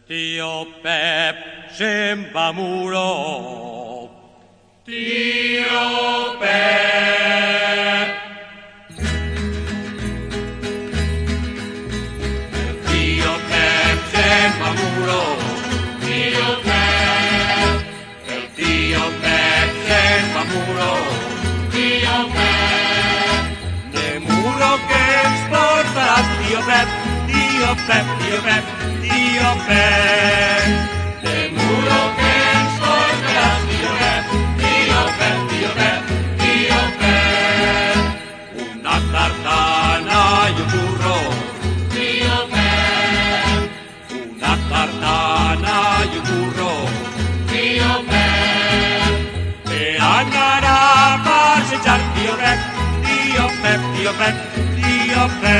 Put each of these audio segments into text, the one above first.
Tio Pep se'n va a Muro. Tio Pep. El tio Pep se'n va a Muro. Tio Pep. El tio Pep se'n va a Muro. Tio Pep. De Muro que ens portaràs, tio Pep. Tio Pep, tio Pep, tio Pep. De Muro que ens portaràs, tio Pep. Tio Pep, tio Pep, tio Pep. Una tartana i un burro. Tio Pep. Una tartana i un burro. Tio Pep. Per anar a passejar, tio Pep. Tio Pep, tio Pep, tio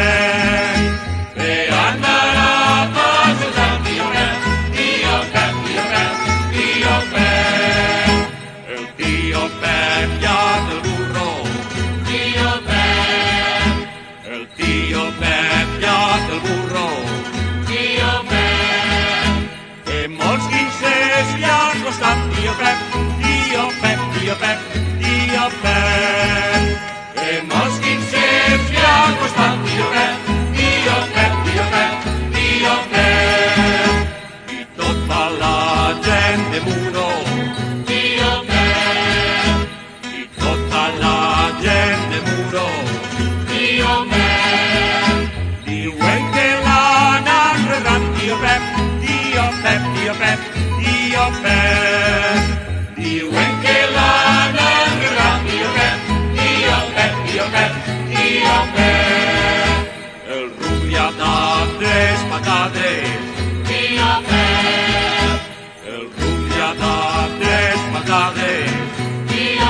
Pep. Per anar a passejar, tio Pep. Tio Pep, tio Pep, tio Pep. El tio Pep ja té el burro. Tio Pep. El tio Pep ja té el burro. Tio Pep. Que molts guinces li ha costat, tio Pep. Tio Pep, tio Pep, tio Pep. Que molts guinces li ha costat, tio Pep. Tio Pep, tio Pep, tio Pep. I tota la gent de Muro. Tio Pep. I tota la gent de Muro. Tio Pep. Diuen que l'han enredat, tio Pep. Tio Pep, tio Pep, tio Pep. Diuen que l'han enredat, tio Pep. Tio Pep, tio Pep, tio Pep. El ruc li ha dat 3 patades. Tio Pep. El ruc li ha dat 3 patades. Tio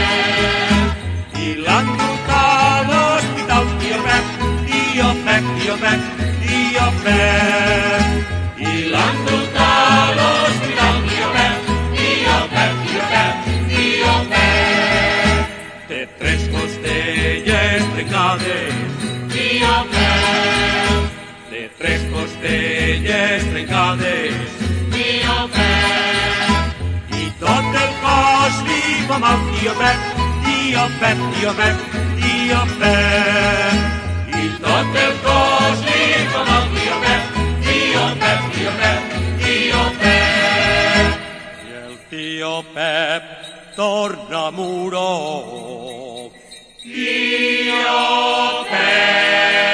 Pep. I l'han dut a l'hospital, tio Pep. Tio Pep, tio Pep, tio Pep. I l'han dut a l'hospital, tio Pep. Tio Pep, tio Pep, tio Pep. Té 3 costelles trencades. Tio Pep. Té 3 costelles trencades. Tio Pep. I tot el cos li fa mal, tio Pep. Tio Pep, tio Pep, tio Pep. I tot el cos li fa mal, tio Pep. Tio Pep, tio Pep, tio Pep. I el tio Pep torna a Muro. Tio Pep.